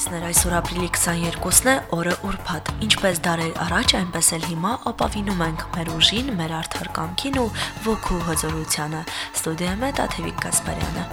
Բարեկամներ, այսօր ապրիլի 22-ն է, օրը ուրբաթ։ Ինչպես դարեր առաջ, այնպես էլ հիմա ապավինում ենք մեր ուժին, մեր արդար կամքին ու ոգու հզորությանը։ Ստուդիայում է Տաթևիկ Գասպարյանը։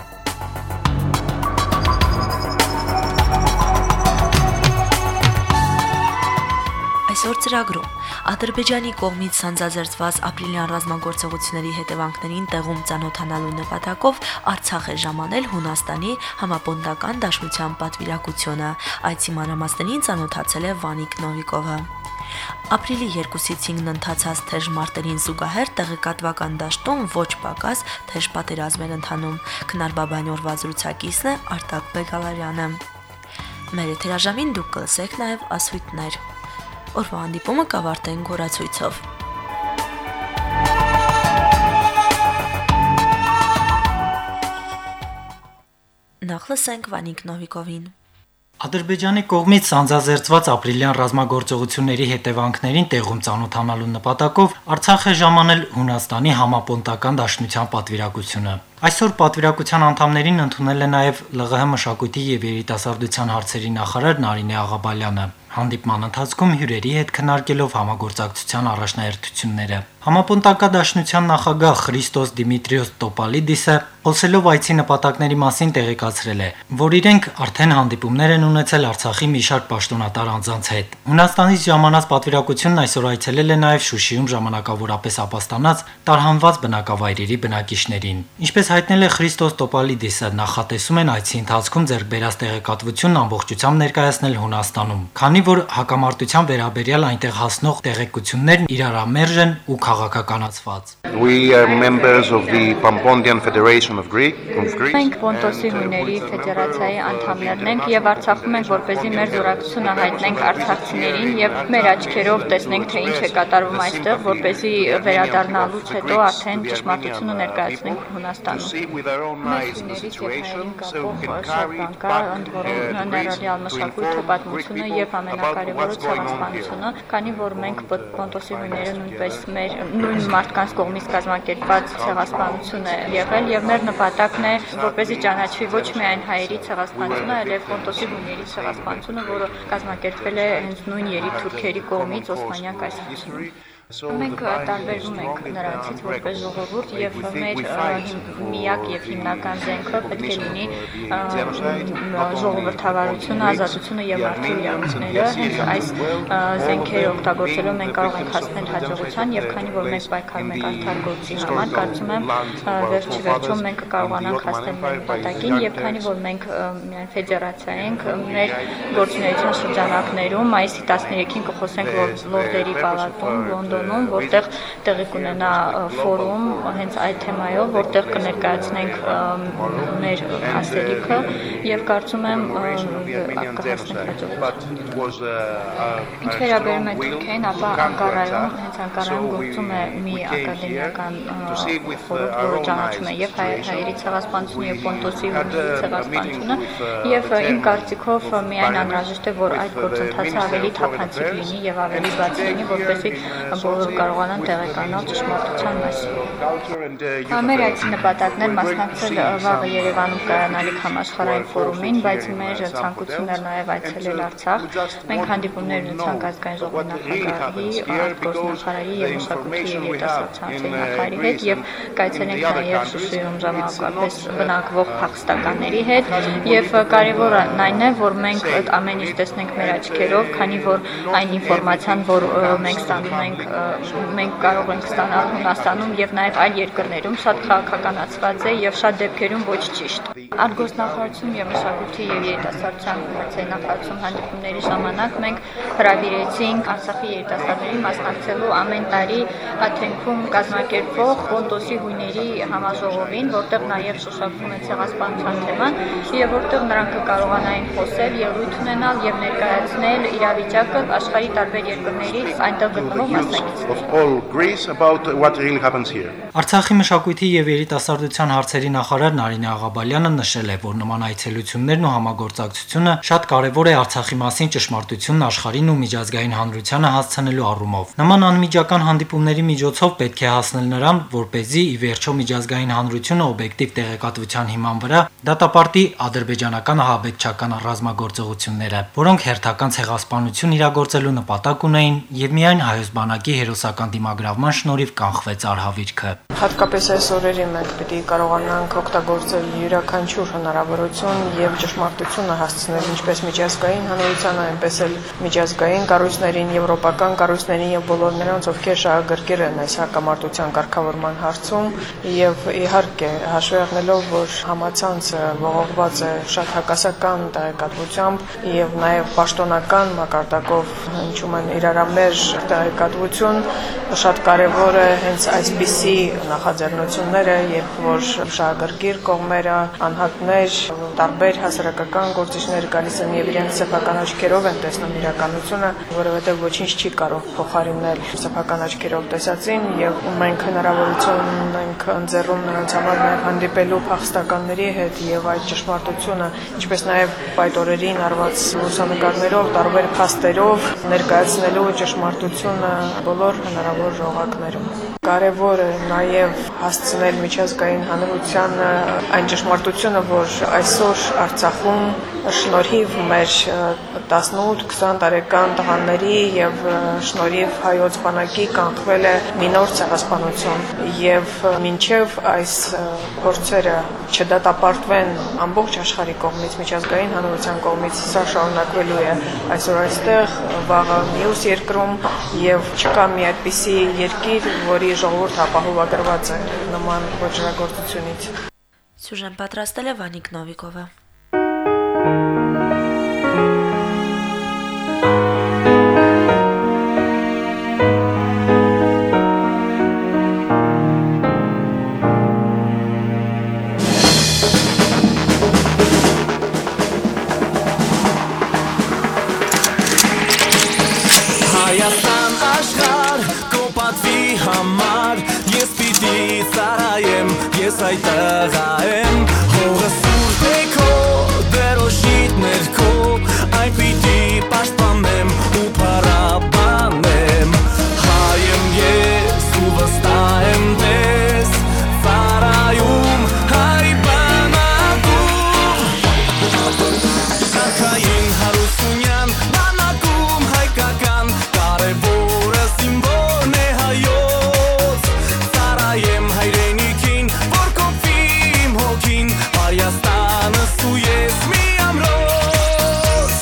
Այսօր ծրագրում Ադրբեջանի կողմից սանձազերծված ապրիլյան ռազմագործողությունների հետևանքներին տեղում ծանոթանալու նպատակով Արցախ է ժամանել Հունաստանի համապոնտական դաշնության պատվիրակությունը։ Այցի մանրամասներին ծանոթացել է Վանիկ Նովիկովը։ Ապրիլի 2-ից 5-ն ընթացած թեժ մարտերին զուգահեռ տեղեկատվական դաշտում ոչ պակաս թեժ պատերազմ էր ընթանում։ Քնարբաբանի օրվա զրուցակիցն է Արտակ Բեգալարյանը։ Մեր եթերաժամին դուք կլսեք նաև ասույթներ։ Օրվա հանդիպումը կավարտենք օրացույցով։ Նախ լսենք Վանիկ Նովիկովին։ Ադրբեջանի կողմից սանձազերծված ապրիլյան ռազմագործողությունների հետևանքներին տեղում ծանոթանալու նպատակով Արցախ է ժամանել Հունաստանի համապոնտական դաշնության պատվիրակությունը։ Այսօր պատվիրակության անդամներին ընդունել է նաև ԼՂՀ մշակույթի եւ երիտասարդության հարցերի նախարար Նարինե Աղաբալյանը։ Հանդիպման ընթացքում հյուրերի հետ քննարկելով համագործակցության առաջնահերթությունները Համապոնտական դաշնության նախագահ Խրիստոս Դիմիտրիոս Տոպալիդիսը խոսելով այցի նպատակների մասին տեղեկացրել է, որ իրենք արդեն հանդիպումներ են ունեցել Արցախի մի շարք պաշտոնատար անձանց հետ։ Հունաստանից ժամանած պատվիրակությունն այսօր այցելել է նաև Շուշիում ժամանակավորապես ապաստանած տարհանված բնակավայրերի բնակիչներին։ Ինչպես հայտնել է Խրիստոս Տոպալիդիսը, նախատեսում են այցի ընթացքում ձեռք բերած տեղեկատվությունն ամբողջությամբ ներկայացնել Հունաստանում, քանի որ հակամարտության վերաբերյալ այնտեղ հասնող տեղեկություններն իրարամերժ են ու քաղաքականացված։ We are members of the Pampontian Federation of Greece. Մենք Պոնտոսի հույների ֆեդերացիայի անդամներն ենք եւ Արցախում ենք, որպեսզի մեր զորակցությունը հայտնենք արցախցիներին եւ մեր աչքերով տեսնենք, թե ինչ է կատարվում այստեղ, որպեսզի վերադառնալուց հետո արդեն ճշմարտությունը ներկայացնենք Հունաստանում։ Մեր հույներից եւ հայերին կապող շատ բան կա, ընդ որում ներառյալ մշակույթը, պատմությունը եւ ամենակարևորը ցեղասպանությունը, քանի որ մենք Պոնտոսի հույները նույնպես մեր նույն մարդկանց կողմից կազմակերպված ցեղասպանություն է եղել եւ մեր նպատակն է, որպեսզի ճանաչվի ոչ միայն հայերի ցեղասպանությունը, այլև Պոնտոսի հույների ցեղասպանությունը, որը կազմակերպվել է հենց նույն երիտթուրքերի կողմից Օսմանյան կայսրությունում։ Մենք տարբերվում ենք նրանցից որպես ժողովուրդ եւ մեր միակ եւ հիմնական զենքը պետք է լինի ժողովրդավարությունը, ազատությունը եւ մարդու իրավունքները։ Հենց այս զենքերը օգտագործելով մենք կարող ենք հասնել հաջողության եւ քանի որ մենք պայքարում ենք արդար գործի համար, կարծում եմ վերջիվերջո մենք կկարողանանք հասնել մեր նպատակին եւ քանի որ մենք միայն ֆեդերացիա ենք, մեր գործունեության շրջանակներում մայիսի 13-ին կխոսենք Լորդերի պալատում Լոնդոնում, որտեղ տեղի կունենա ֆորում հենց այդ թեմայով, որտեղ կներկայացնենք մեր ասելիքը եւ կարծում եմ կհասնենք հաջողության։ Ինչ վերաբերում է Թուրքիային, ապա Անկարայում, հենց Անկարայում գործում է մի ակադեմիական ֆորում, որը ճանաչում է եւ հայերի ցեղասպանությունը եւ Պոնտոսի հույների ցեղասպանությունը եւ իմ կարծիքով միայն անհրաժեշտ է, որ այդ գործընթացը ավելի թափանցիկ լինի եւ ավելի բաց լինի, որպեսզի բոլորը կարողանան տեղեկանալ ճշմարտության մասին։ Մեր այցի նպատակն էր մասնակցել վաղը Երևանում կայանալիք համաշխարհային ֆորումին, բայց մեր ցանկությունն էր նաև այցելել Արցախ։ Մենք հանդիպումներ ունեցանք ազգային ժողովի նախագահի, արտգործնախարարի եւ մշակույթի եւ երիտասարդության նախարարի հետ եւ կայցելենք նաև Շուշիում ժամանակապես բնակվող փախստականների հետ եւ կարեւորն այն է, որ մենք այդ ամեն ինչ տեսնենք մեր աչքերով, քանի որ այն ինֆորմացիան, որ մենք ստանում ենք, մենք կարող ենք ստանալ Հունաստանում եւ նաեւ այլ երկրներում շատ քաղաքականացված է եւ շատ դեպքերում ոչ ճիշտ։ Արտգործնախարարություն եւ մշակույթի եւ երիտասարդության նախարարություն հանդիպումների ժամանակ մենք հրավիրեցինք Արցախի երիտասարդներին մասնակցելու ամեն տարի Աթենքում կազմակերպվող Պոնտոսի հույների համաժողովին, որտեղ նաեւ շոշափվում է ցեղասպանության թեման եւ որտեղ նրանք կկարողանային խոսել, ելույթ ունենալ եւ ներկայացնել իրավիճակը աշխարհի տարբեր երկրներից այնտեղ գտնվող մասնակիցներին։ Արցախի Արցախի մշակույթի եւ երիտասարդության հարցերի նախարար Նարինե Աղաբալյանը նշել է, որ նման այցելություններն ու համագործակցությունը շատ կարեւոր է Արցախի մասին ճշմարտությունն աշխարհին ու միջազգային հանրությանը հասցնելու առումով։ Նման անմիջական հանդիպումների միջոցով պետք է հասնել նրան, որպեսզի ի վերջո միջազգային հանրությունը օբյեկտիվ տեղեկատվության հիման վրա դատապարտի ադրբեջանական ահաբեկչական ռազմագործողությունները, որոնք հերթական ցեղասպանություն իրագործելու նպատակ ունեին եւ միայն հայոց բանակի հերոսական դիմագրավման շնորհիվ կանխվեց արհավիրքը։ Հատկապես այս օրերին մենք պետք է կարողանանք օգտագործել յուրաքանչյուր հնարավորություն եւ ճշմարտությունը հասցնել ինչպես միջազգային հանրությանը, այնպես էլ միջազգային կառույցներին, եվրոպական կառույցներին եւ բոլոր նրանց, ովքեր շահագրգիռ են այս հակամարտության կարգավորման հարցում եւ իհարկե հաշվի առնելով, որ համացանցը ողողված է շատ հակասական տեղեկատվությամբ եւ նաեւ պաշտոնական մակարդակով հնչում են իրարամերժ տեղեկատվություն, շատ կարեւոր է հենց այսպիսի նախաձեռնությունները, երբ որ շահագրգիռ կողմերը, անհատներ, տարբեր հասարակական գործիչներ գալիս են եւ իրենց սեփական աչքերով են տեսնում իրականությունը, որովհետեւ ոչինչ չի կարող փոխարինել սեփական աչքերով տեսածին եւ մենք հնարավորություն ունենք ընձեռում նրանց համար նաեւ հանդիպելու փախստականների հետ եւ այդ ճշմարտությունը, ինչպես նաեւ այդ օրերին արված լուսանկարներով, տարբեր փաստերով ներկայացնելու ճշմարտությունը բոլոր հնարավոր օղակներում։ Կարևոր է նաեւ հասցնել միջազգային հանրությանը այն ճշմարտությունը, որ այսօր Արցախում շնորհիվ մեր 18-20 տարեկան տղաների եւ շնորհիվ հայոց բանակի կանխվել է մի նոր ցեղասպանություն եւ մինչեւ այս փորձերը չդատապարտվեն ամբողջ աշխարհի կողմից, միջազգային հանրության կողմից, սա շարունակվելու է այսօր այստեղ, վաղը մյուս երկրում եւ չկա մի այդպիսի երկիր, որի ժողովուրդը ապահովագրված է նման ոչռագործությունից։ Սյուժեն պատրաստել է Վանիկ Նովիկովը։ Հայաստան աշխարհ կոպատվի համար ես պիտի ծառայեմ, ես այդ տղա եմ, հողը սուրբ է քո, դերոշիտ ներքո, այն պիտի պաշտպանեմ ու փառաբանեմ, հայ եմ ես ու վստահ եմ դες, ծառայում հայ բանակում, շարքային հարությունյան բանակում հայկական, կարևորը սիմվոլն է հայոց, ծառայեմ հայրենիքին, որ կոփի իմ հոգին, Հայաստանս ու ես մի ամրոց։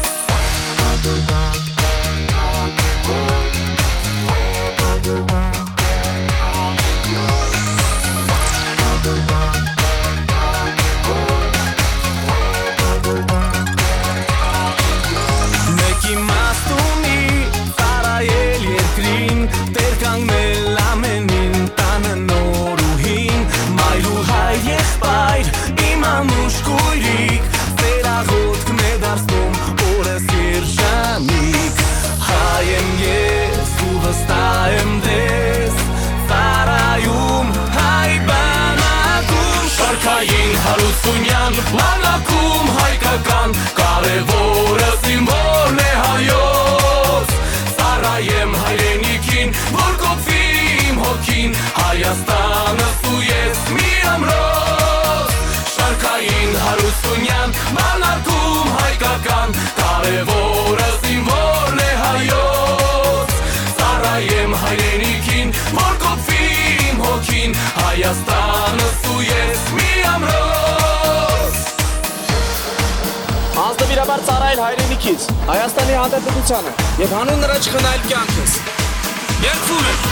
Մեկ իմաստ ունի ծառայել երկրին, տեր կանգնել ամենին, տանը նորուհին, մայր ու հայր եղբայր, իմ անուշ կույրիկ, ծերաղոտքն է դարձնում օրս երջանիկ, հայ եմ ես ու վստահ եմ դες, ծառայում հայ բանակում, շարքային հարությունյան բանակում հայկական, կարևորը սիմվոլն է հայոց, ծառայեմ հայրենիքին, որ կոփի իմ հոգին, Հայաստանս ու ես մի ամրոց, շարքային հարությունյան բանակում հայկական, կարևորը սիմվոլն է հայոց, ծառայեմ հայրենիքին, որ կոփի իմ հոգին, Հայաստանս ու ես մի ամրոց։ Անձնվիրաբար ծառայել հայրենիքից, Հայաստանի Հանրապետությանը եւ հանուն նրա չխնայել կյանքս։ Երկվում եմ։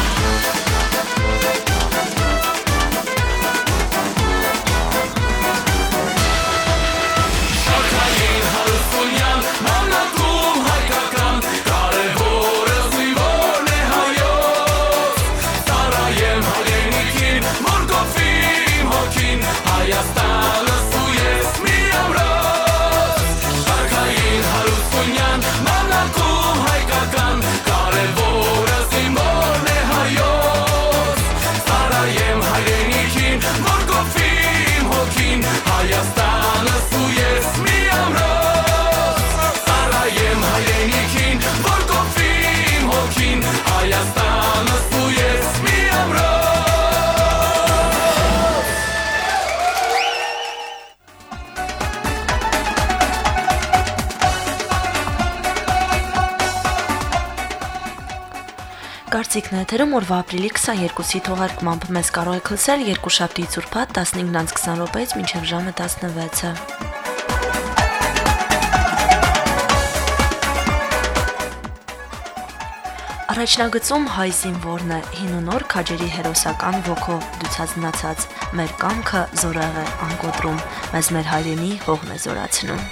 Շարքային հարությունյան բանակում հայկական, կարևորը սիմվոլն է հայոց, ծառայեմ հայրենիքին, որ կոփի իմ հոգին, Հայաստանս ու ես մի ամրոց, շարքային հարությունյան բանակում հայկական, կարևորը սիմվոլն է հայոց, Լրացիկն եթերում օրվա ապրիլի 22-ի թողարկմամբ մեզ կարող եք լսել երկուշաբթի ցուրտատ 15:20 րոպեից մինչև ժամը 16-ը։ Առաջնագծում հայ զինվորն է հին ու նոր քաջերի հերոսական ոգով դուցածնացած մեր կամքը զորեղ է անկոտրում մեզ մեր հայրենի հողն է զորացնում։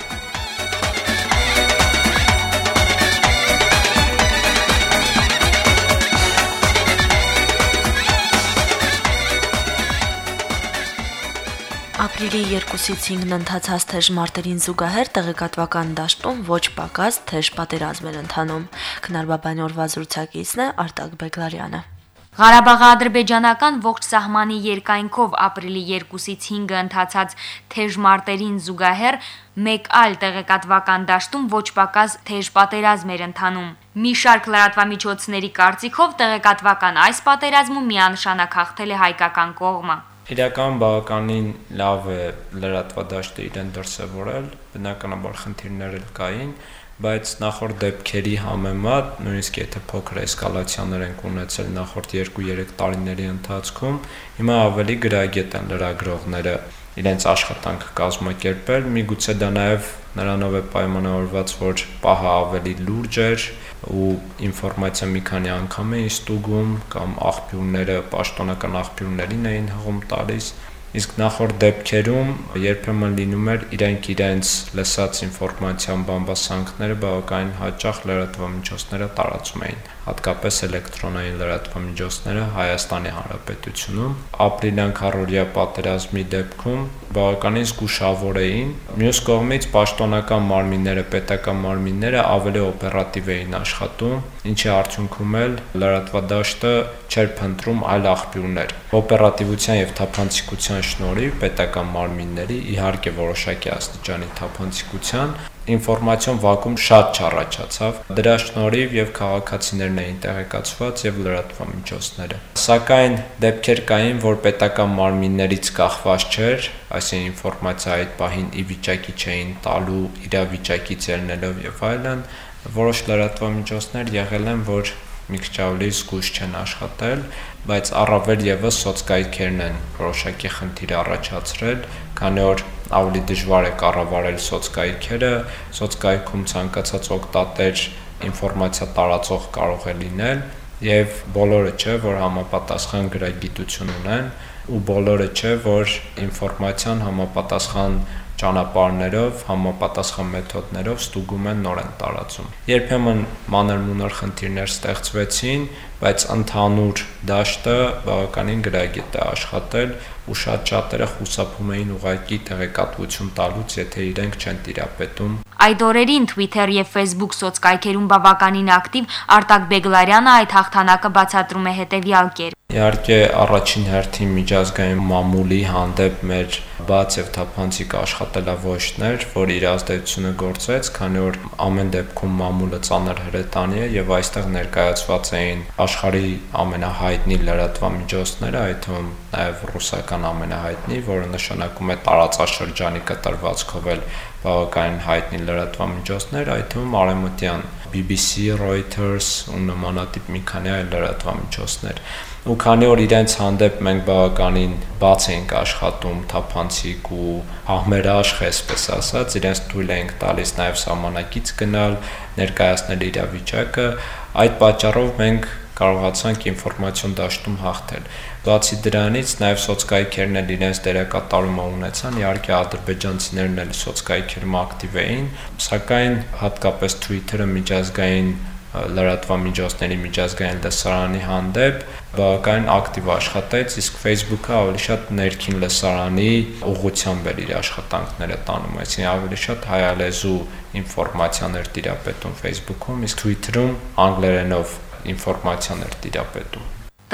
Ապրիլի 2-ից 5-ն ընթացած թեժ մարտերին զուգահեռ տեղեկատվական դաշտում ոչ պակաս թեժ պատերազմ էր ընթանում։ Քնարբաբանի օրվա զրուցակիցն է Արտակ Բեգլարյանը։ Ղարաբաղի ադրբեջանական ողջ սահմանի երկայնքով ապրիլի 2-ից 5-ը ընթացած թեժ մարտերին զուգահեռ մեկ այլ տեղեկատվական դաշտում ոչ պակաս թեժ պատերազմ էր ընթանում։ Մի շարք լրատվամիջոցների կարծիքով տեղեկատվական այս պատերազմում միանշանակ հաղթել է հայկական կողմը։ Իրական բավականին լավ է լրատվադաշտը իրեն դրսևորել, բնականաբար խնդիրներ էլ կային, բայց նախորդ դեպքերի համեմատ, նույնիսկ եթե փոքր էսկալացիաներ են ունեցել նախորդ 2-3 տարիների ընթացքում, հիմա ավելի գրագետ են լրագրողները իրենց աշխատանքը կազմակերպել, միգուցե դա նաև նրանով է պայմանավորված, որ պահը ավելի լուրջ էր ու ինֆորմացիա մի քանի անգամ էին ստուգում կամ աղբյուրները պաշտոնական աղբյուրներին էին հղում տալիս, իսկ նախորդ դեպքերում երբեմն լինում էր իրենց լսած ինֆորմացիան բամբասանքները բավականին հաճախ լրատվամիջոցները տարածում էին, հատկապես էլեկտրոնային լրատվամիջոցները Հայաստանի Հանրապետությունում, ապրիլյան քառորյա պատերազմի դեպքում բավականին զգուշավոր էին, մյուս կողմից պաշտոնական մարմինները, պետական մարմինները ավելի օպերատիվ էին աշխատում, ինչի արդյունքում էլ լրատվադաշտը չէր փնտրում այլ աղբյուրներ։ Օպերատիվության եւ թափանցիկության շնորհիվ պետական մարմինների, իհարկե որոշակի աստիճանի թափանցիկության, ինֆորմացիոն վակուում շատ չառաջացավ, դրա շնորհիվ եւ քաղաքացիներն էին տեղեկացված եւ լրատվամիջոցները։ Սակայն դեպքեր կային, որ պետական մարմիններից կախված չէր, այսինքն ինֆորմացիա այդ պահին ի վիճակի չէին տալու իրավիճակից ելնելով եւ այլն, որոշ լրատվամիջոցներ եղել են, որ մի քիչ ավելի զգույշ չեն աշխատել, բայց առավել եւս սոցկայքերն են որոշակի խնդիր առաջացրել, քանի որ ավելի դժվար է կառավարել սոցկայքերը, սոցկայքում ցանկացած օգտատեր ինֆորմացիա տարածող կարող է լինել եւ բոլորը չէ, որ համապատասխան գրագիտություն ունեն ու բոլորը չէ, որ ինֆորմացիան համապատասխան ճանապարհներով, համապատասխան մեթոդներով ստուգում են նոր են տարածում։ Երբեմն մանր-մունր խնդիրներ ստեղծվեցին, բայց ընդհանուր դաշտը բավականին գրագետ է աշխատել ու շատ շատերը խուսափում էին ուղղակի տեղեկատվություն տալուց, եթե իրենք չեն տիրապետում։ Այդ օրերին Twitter եւ Facebook սոցկայքերում բավականին ակտիվ Արտակ Բեգլարյանը այդ հաղթանակը բացատրում է հետեւյալ կերպ. Իհարկե առաջին հերթին միջազգային մամուլի հանդեպ մեր բաց եւ թափանցիկ աշխատելավոշներ, որ իր ազդեցությունը գործեց, քանի որ ամեն դեպքում մամուլը ծանր հրետանի է եւ այստեղ ներկայացված էին աշխարհի ամենահայտնի լրատվամիջոցները, այդ թվում նաեւ ռուսական ամենահայտնի, որը նշանակում է տարածաշրջանի կտրվածքով էլ բավականին հայտնի լրատվամիջոցներ, այդ թվում արևմտյան BBC, Reuters ու նմանատիպ մի քանի այլ լրատվամիջոցներ։ Ու քանի որ իրենց հանդեպ մենք բավականին բաց էինք աշխատում, թափանցիկ ու ահմերաշխ, այսպես ասած, իրենց թույլ էինք տալիս նաև սահմանակից գնալ, ներկայացնել իրավիճակը, այդ պատճառով մենք կարողացանք ինֆորմացիոն դաշտում հաղթել։ Բացի դրանից նաև սոցկայքերն էլ իրենց դերակատարումը ունեցան, իհարկե ադրբեջանցիներն էլ սոցկայքերում ակտիվ էին, սակայն հատկապես Twitter-ը միջազգային լրատվամիջոցների միջազգային լսարանի հանդեպ բավականին ակտիվ աշխատեց, իսկ Facebook-ը ավելի շատ ներքին լսարանի ուղղությամբ էր իր աշխատանքները տանում, այսինքն ավելի շատ հայալեզու ինֆորմացիաներ տիրապետում Facebook-ում, իսկ Twitter-ում անգլերենով ինֆորմացիաներ տիրապետում։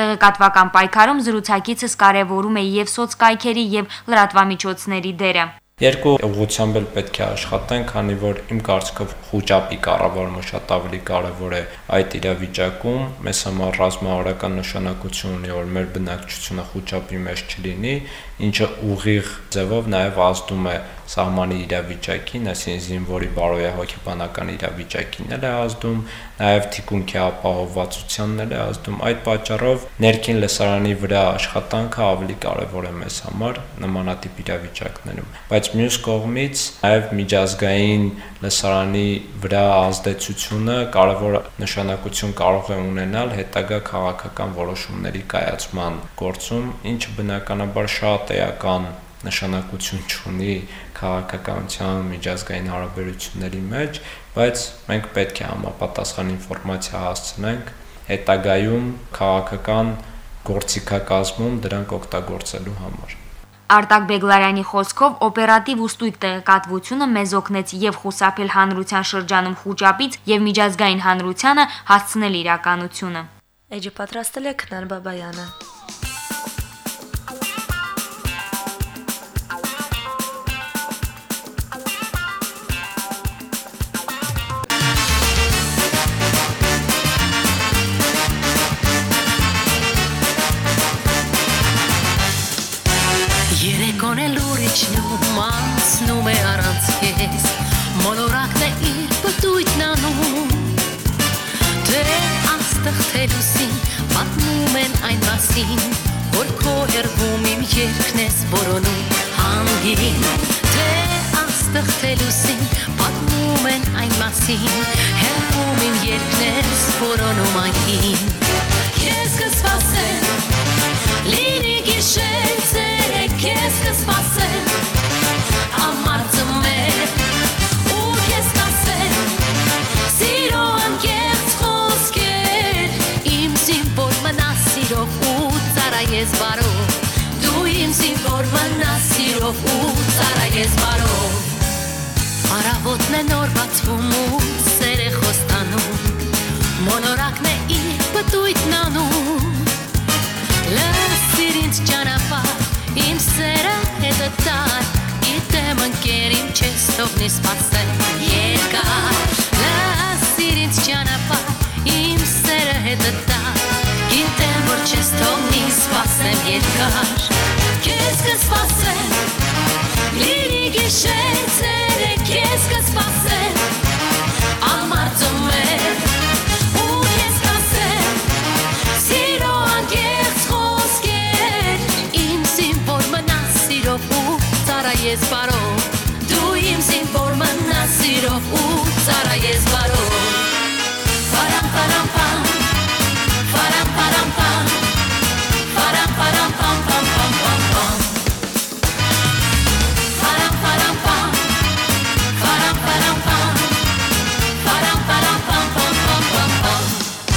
Տեղեկատվական պայքարում զրուցակիցս կարևորում է եւ սոցկայքերի եւ լրատվամիջոցների դերը։ Երկու ուղղությամբ էլ պետք է աշխատեն, քանի որ իմ կարծիքով խոճապի կառավարումը շատ ավելի կարևոր է այդ իրավիճակում, մեզ համար ռազմավարական նշանակություն ունի, որ մեր բնակչությունը խոճապի մեջ չլինի, ինչը ուղիղ ձևով նաև ազդում է սահմանի իրավիճակին, այսինքն զինվորի բարոյահոգեբանական իրավիճակին էլ է ազդում, նաև թիկունքի ապահովվածությանն էլ է ազդում։ Այդ պատճառով ներքին լսարանի վրա աշխատանքը ավելի կարևոր է մեզ համար նմանատիպ իրավիճակներում, բայց մյուս կողմից նաև միջազգային լսարանի վրա ազդեցությունը կարևոր նշանակություն կարող է ունենալ հետագա քաղաքական որոշումների կայացման գործում, ինչը բնականաբար շատ էական նշանակություն չունի քաղաքականության միջազգային հարաբերությունների մեջ, բայց մենք պետք է համապատասխան ինֆորմացիա հասցնենք հետագայում քաղաքական գործիքակազմում դրանք օգտագործելու համար։ Արտակ Բեգլարյանի խոսքով օպերատիվ ու ստույգ տեղեկատվությունը մեզ օգնեց եւ խուսափել հանրության շրջանում խոճապից եւ միջազգային հանրությանը հասցնել իրականությունը։ Էջը պատրաստել է Քնար Բաբայանը։ Երեկոն է լուրիչնում անցնում է առանց քեզ, մոլորակն է իր պտույտն անում, թե աստղ թե լուսին պատմում են այն մասին, որ քո հերվում իմ երգն ես որոնում հանգին, թե աստղ թե լուսին պատմում են այն մասին, հերվում իմ երգն ես որոնում անգին, քեզ կսպասեմ, լինի գիշեր ցերեկ, քեզ կսպասեմ, ամարձը մեր, ու քեզ կասեմ, սիրո անկեղծ խոսքեր, իմ զինվոր մնաս սիրով ու ծառայես բարով, դու իմ զինվոր մնաս սիրով ու ծառայես բարով, առավոտն է նոր բացվում ու սեր է խոստանում, մոլորակն է իր պտույտն անում, լսիր ինձ ճանապարհ, իմ սերը հետը տար, գիտեմ ընկեր իմ չես թողնի սպասել երկար, լսիր ինձ ճանապարհ, իմ սերը հետը տար, գիտեմ որ չես թողնի սպասեմ երկար, քեզ կսպասեմ, լինի գիշեր ցերեկ, քեզ կսպասեմ, ամարձը մեր, ու քեզ կասեմ, սիրո անկեղծ խոսքեր, իմ զինվոր մնաս սիրով ու ծառայես բարով, դու իմ զինվոր մնաս սիրով ու ծառայես բարով, պարամ պարամ պամ, պարամ պարամ պամ, պարամ պարամ պամ պամ պամ պամ պամ, պարամ պարամ պամ, պարամ պարամ պամ, պարամ պարամ պամ պամ պամ պամ պամ,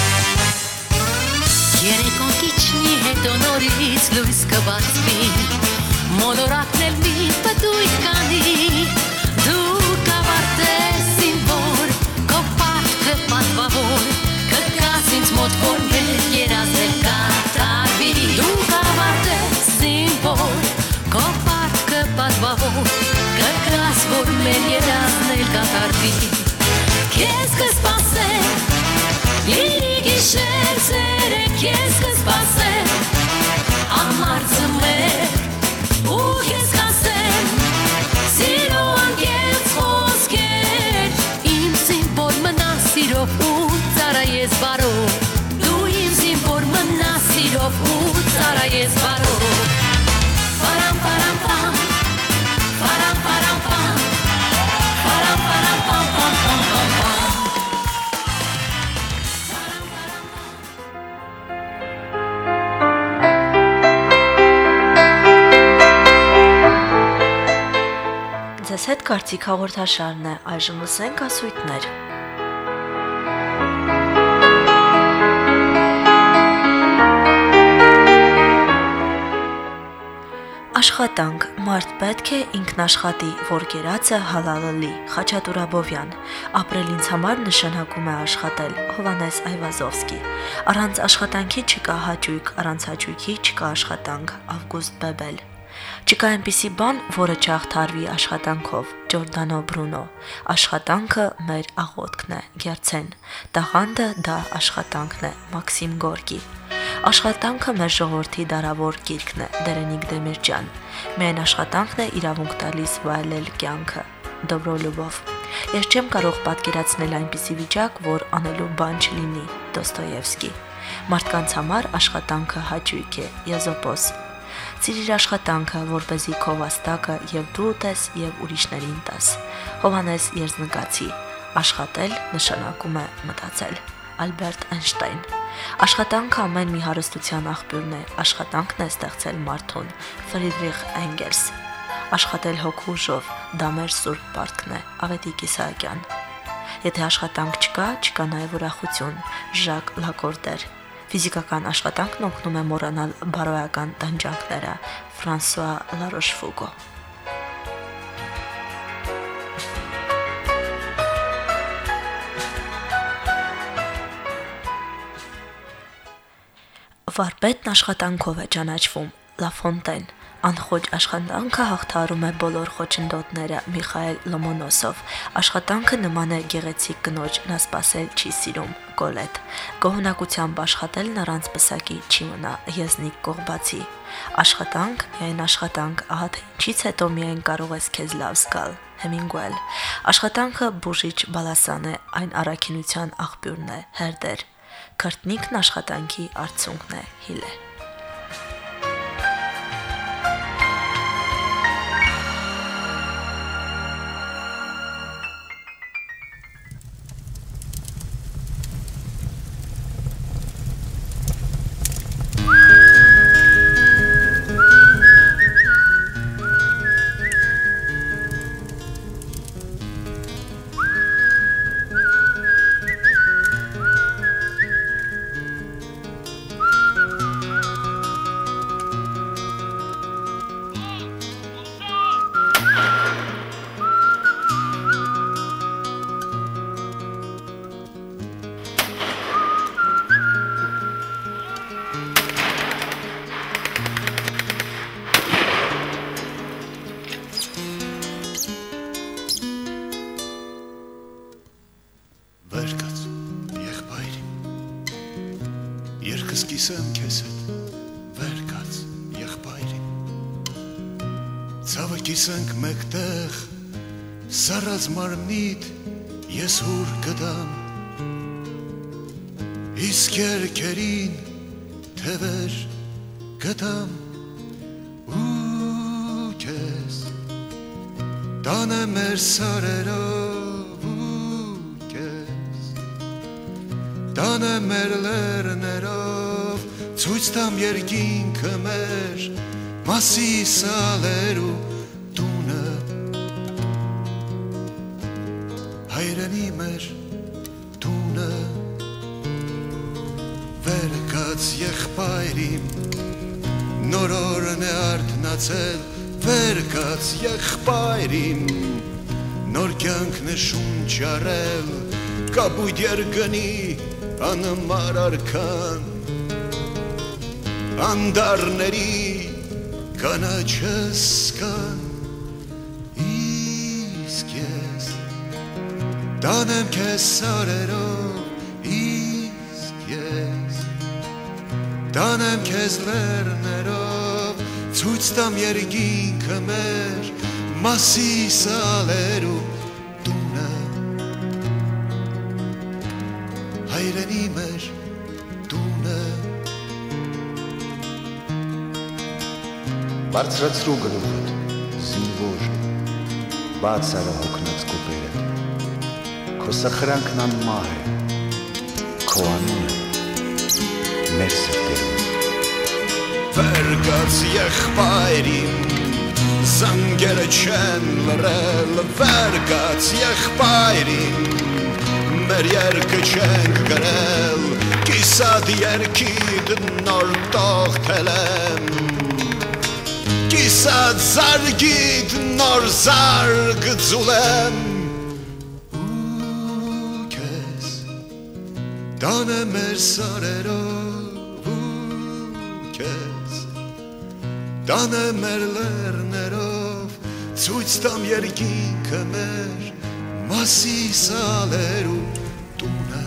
երեկոն կիչնի հետո նորից լույս կբացվի, մոլորակն էլ մի պտույտ կանի, դու կավարտես զինվոր, քո պարտքը պատվավոր, կգաս ինձ մոտ որ մեր երազել կատարվի, դու կավարտես զինվոր, քո պարտքը պատվավոր, կգաս որ մեր երազել կատարվի, քեզ կսպասեմ, լինի գիշեր ցերեկ, քեզ կսպասեմ, ամարձը մեր, ու քեզ կասեմ, սիրո անկեղծ խոսքեր, իմ զինվոր մնաս սիրով ու ծառայես բարով, դու իմ զինվոր մնաս սիրով ու ծառայես բարով, պարամ պարամ պամ, պարամ պարամ պամ, պարամ պարամ պամ պամ պամ պամ պամ, Ձեզ հետ կարծիք հաղորդաշարն է, այժմ լսենք ասույթներ։ Աշխատանք, մարդ պետք է ինքնաշխատի, որ կերածը հալալը լի, Խաչատուր Աբովյան, ապրել ինձ համար նշանակում է աշխատել, Հովանես Այվազովսկի, առանց աշխատանքի չկա հաճույք, առանց հաճույքի չկա աշխատանք, Ավգուստ Բեբել, Չկա այնպիսի բան, որը չհաղթարվի աշխատանքով։ Ջորդանո Բրունո։ Աշխատանքը մեր աղոթքն է։ Գերցեն։ Տաղանդը դա աշխատանքն է։ Մաքսիմ Գորկի։ Աշխատանքը մեր ժողովրդի դարավոր գիրքն է։ Դերենիկ Դեմիրճյան։ Միայն աշխատանքն է իրավունք տալիս վայելել կյանքը։ Դոբրոլյուբով։ Ես չեմ կարող պատկերացնել այնպիսի վիճակ, որ անելու բան չլինի։ Դոստոևսկի։ Մարդկանց համար աշխատանքը հաճույք է։ Եզոպոս։ Սիրիր աշխատանքը, որպեսզի քո վաստակը եւ դու ուտես եւ ուրիշներին տաս։ Հովհաննես Երզնկացի։ Աշխատել նշանակում է մտածել։ Ալբերտ Այնշտայն։ Աշխատանքը ամեն մի հարստության աղբյուրն է։ Աշխատանքն է ստեղծել մարդուն։ Ֆրիդրիխ Էնգելս։ Աշխատել հոգու ուժով, դա մեր սուրբ պարտքն է։ Ավետիք Իսահակյան։ Եթե աշխատանք չկա, չկա նաև ուրախություն։ Ժակ Լակորդեր։ Ֆիզիկական աշխատանքն օգնում է մոռանալ բարոյական տանջանքները։ Ֆրանսուଆ Լարոշֆուգո։ Վարպետն աշխատանքով է ճանաչվում։ Լաֆոնտեն։ Անխոճ աշխատանքը հաղթահարում է բոլոր խոչընդոտները։ Միխայել Լոմոնոսով։ Աշխատանքը նման է գեղեցիկ կնոջ, նա սпасել չի սիրում։ Գոլետ։ Գոհունակությամբ աշխատելն առանց պսակի չի մնա։ Եզնիկ Կողբացի։ Աշխատանք, միայն աշխատանք, ահա թե ինչից հետո միայն կարող ես քեզ լավ զգալ։ Հեմինգուել։ Աշխատանքը բուժիչ բալասան է, այն առաքինության աղբյուրն է։ Հերդեր։ Քրտնիկն աշխատանքի արդյունքն է։ Հիլե։ Երկս կիսեմ քեզ հետ, վեր կաց եղբայրին։ Ցավը կիսենք մեկտեղ, սառած մարմնիդ ես հուր կդամ։ Իսկ երկերին թևեր կդամ ու քեզ տանեմ մեր սարերով ու քեզ տանեմ մեր լեռներով ցույց տամ երկինքը մեր Մասիսալերու տունը հայրենի մեր տունը վեր կաց եղբայրիմ նոր օրն է արթնացել վեր կաց եղբայրիմ նոր կյանքն է շունչ արել կապույտ երկնի անմար արքան անդարների կանաչս կան իսկ ես տանեմ քեզ սարերով իսկ ես տանեմ քեզ լեռներով ցույց տամ երկինքը մեր Մասիսալերու տունը հայրենի մեր տունը Բարձրացրու գլուխդ, զինվոր, բաց արա հոգնած կոպերդ, քո սխրանքն անմահ է, քո անունը մեր սրտերում։ Վեր կաց եղբայրիմ, զանգերը չեն լրել, վեր կաց եղբայրիմ, մեր երկը չենք գրել, կիսատ երկիդ նոր տողթել եմ, Կիսատ զարգիդ նոր զարգ ձուլեմ ու քեզ տանեմ մեր սարերով ու քեզ Տանը մեր լեռներով ցույց տամ երկինքը մեր Մասիսալերու տունը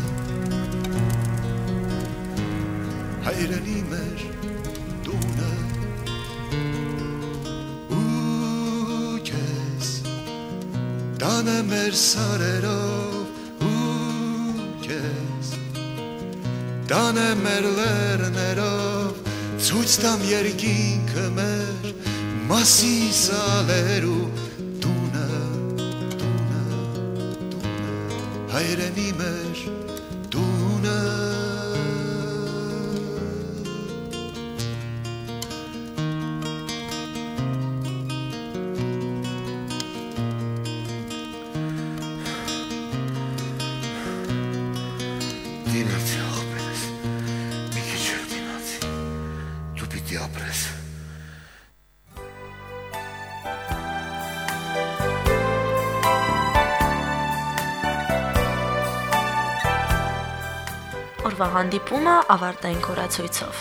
հայրենի մեր տունը ու քեզ տանը մեր սարերով ու քեզ տանը մեր լեռներով ցույց տամ երկինքը մեր Մասիսալերու հայրենի մեր տունը Դինացի աղբերս, մի քիչ էլ դինացի, դու պիտի ապրես Օրվա հանդիպումը ավարտային կորացույցով։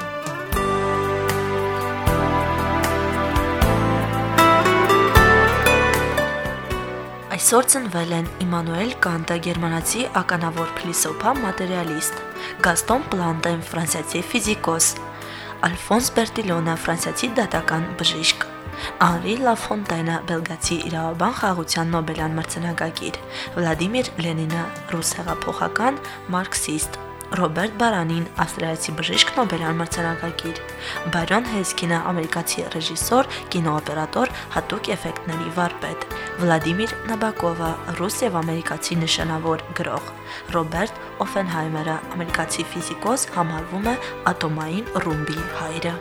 Այսօր ծնվել են Իմանուել Կանտը, գերմանացի ականավոր փիլիսոփա, մատերիալիստ, Գաստոն Պլանտեն, ֆրանսիացի ֆիզիկոս, Ալֆոնս Բերտիլոնը, ֆրանսիացի դատական բժիշկ, Անրի Լաֆոնտենը, բելգացի իրավաբան, խաղաղության Նոբելյան մրցանակակիր, Վլադիմիր Լենինը, ռուս հեղափոխական, մարքսիստ, Ռոբերտ Բարանին, ավստրալիացի բժիշկ, Նոբելյան մրցանակակիր, Բայրոն Հեսկինը, ամերիկացի ռեժիսոր, կինոօպերատոր, հատուկ էֆեկտների վարպետ, Վլադիմիր Նաբակովը, ռուս եւ ամերիկացի նշանավոր գրող, Ռոբերտ Օփենհայմերը, ամերիկացի ֆիզիկոս, համարվում է ատոմային ռումբի հայրը։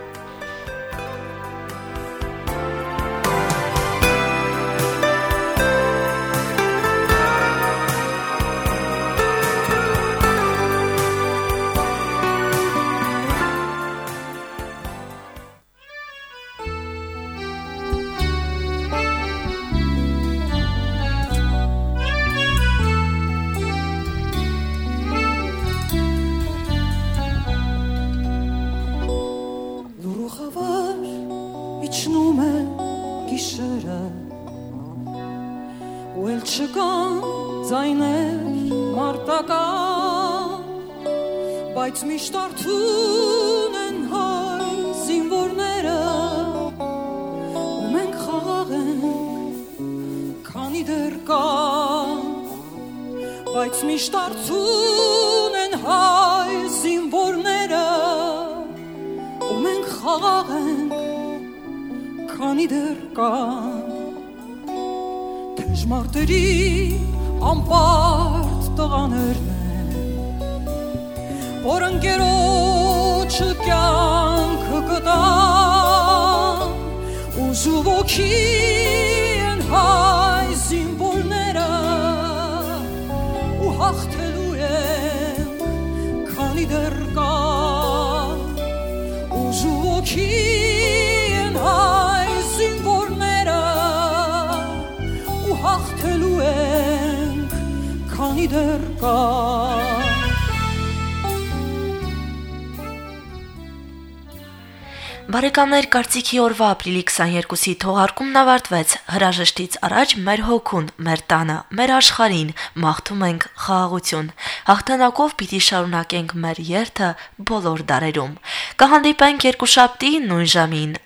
Բայց միշտ արթուն են հայ զինվորները ու մենք խաղաղ ենք քանի դեռ կան բայց միշտ արթուն են հայ զինվորները ու մենք խաղաղ ենք քանի դեռ կան թեժ մարտերի անպարտ տղաներն որ ընկերոջը կյանքը կտան ուզու ոգի են հայ զինվորները ու հաղթելու են քանի դեռ կան ուզու ոգի են հայ զինվորները ու հաղթելու են քանի դեռ կան Բարեկամներ, կարծիքի օրվա ապրիլի 22-ի թողարկումն ավարտվեց։ Հրաժեշտից առաջ մեր հոգուն, մեր տանը, մեր աշխարհին մաղթում ենք խաղաղություն։ Հաղթանակով պիտի շարունակենք մեր երթը բոլոր դարերում։ Կհանդիպենք երկուշաբթի նույն ժամին։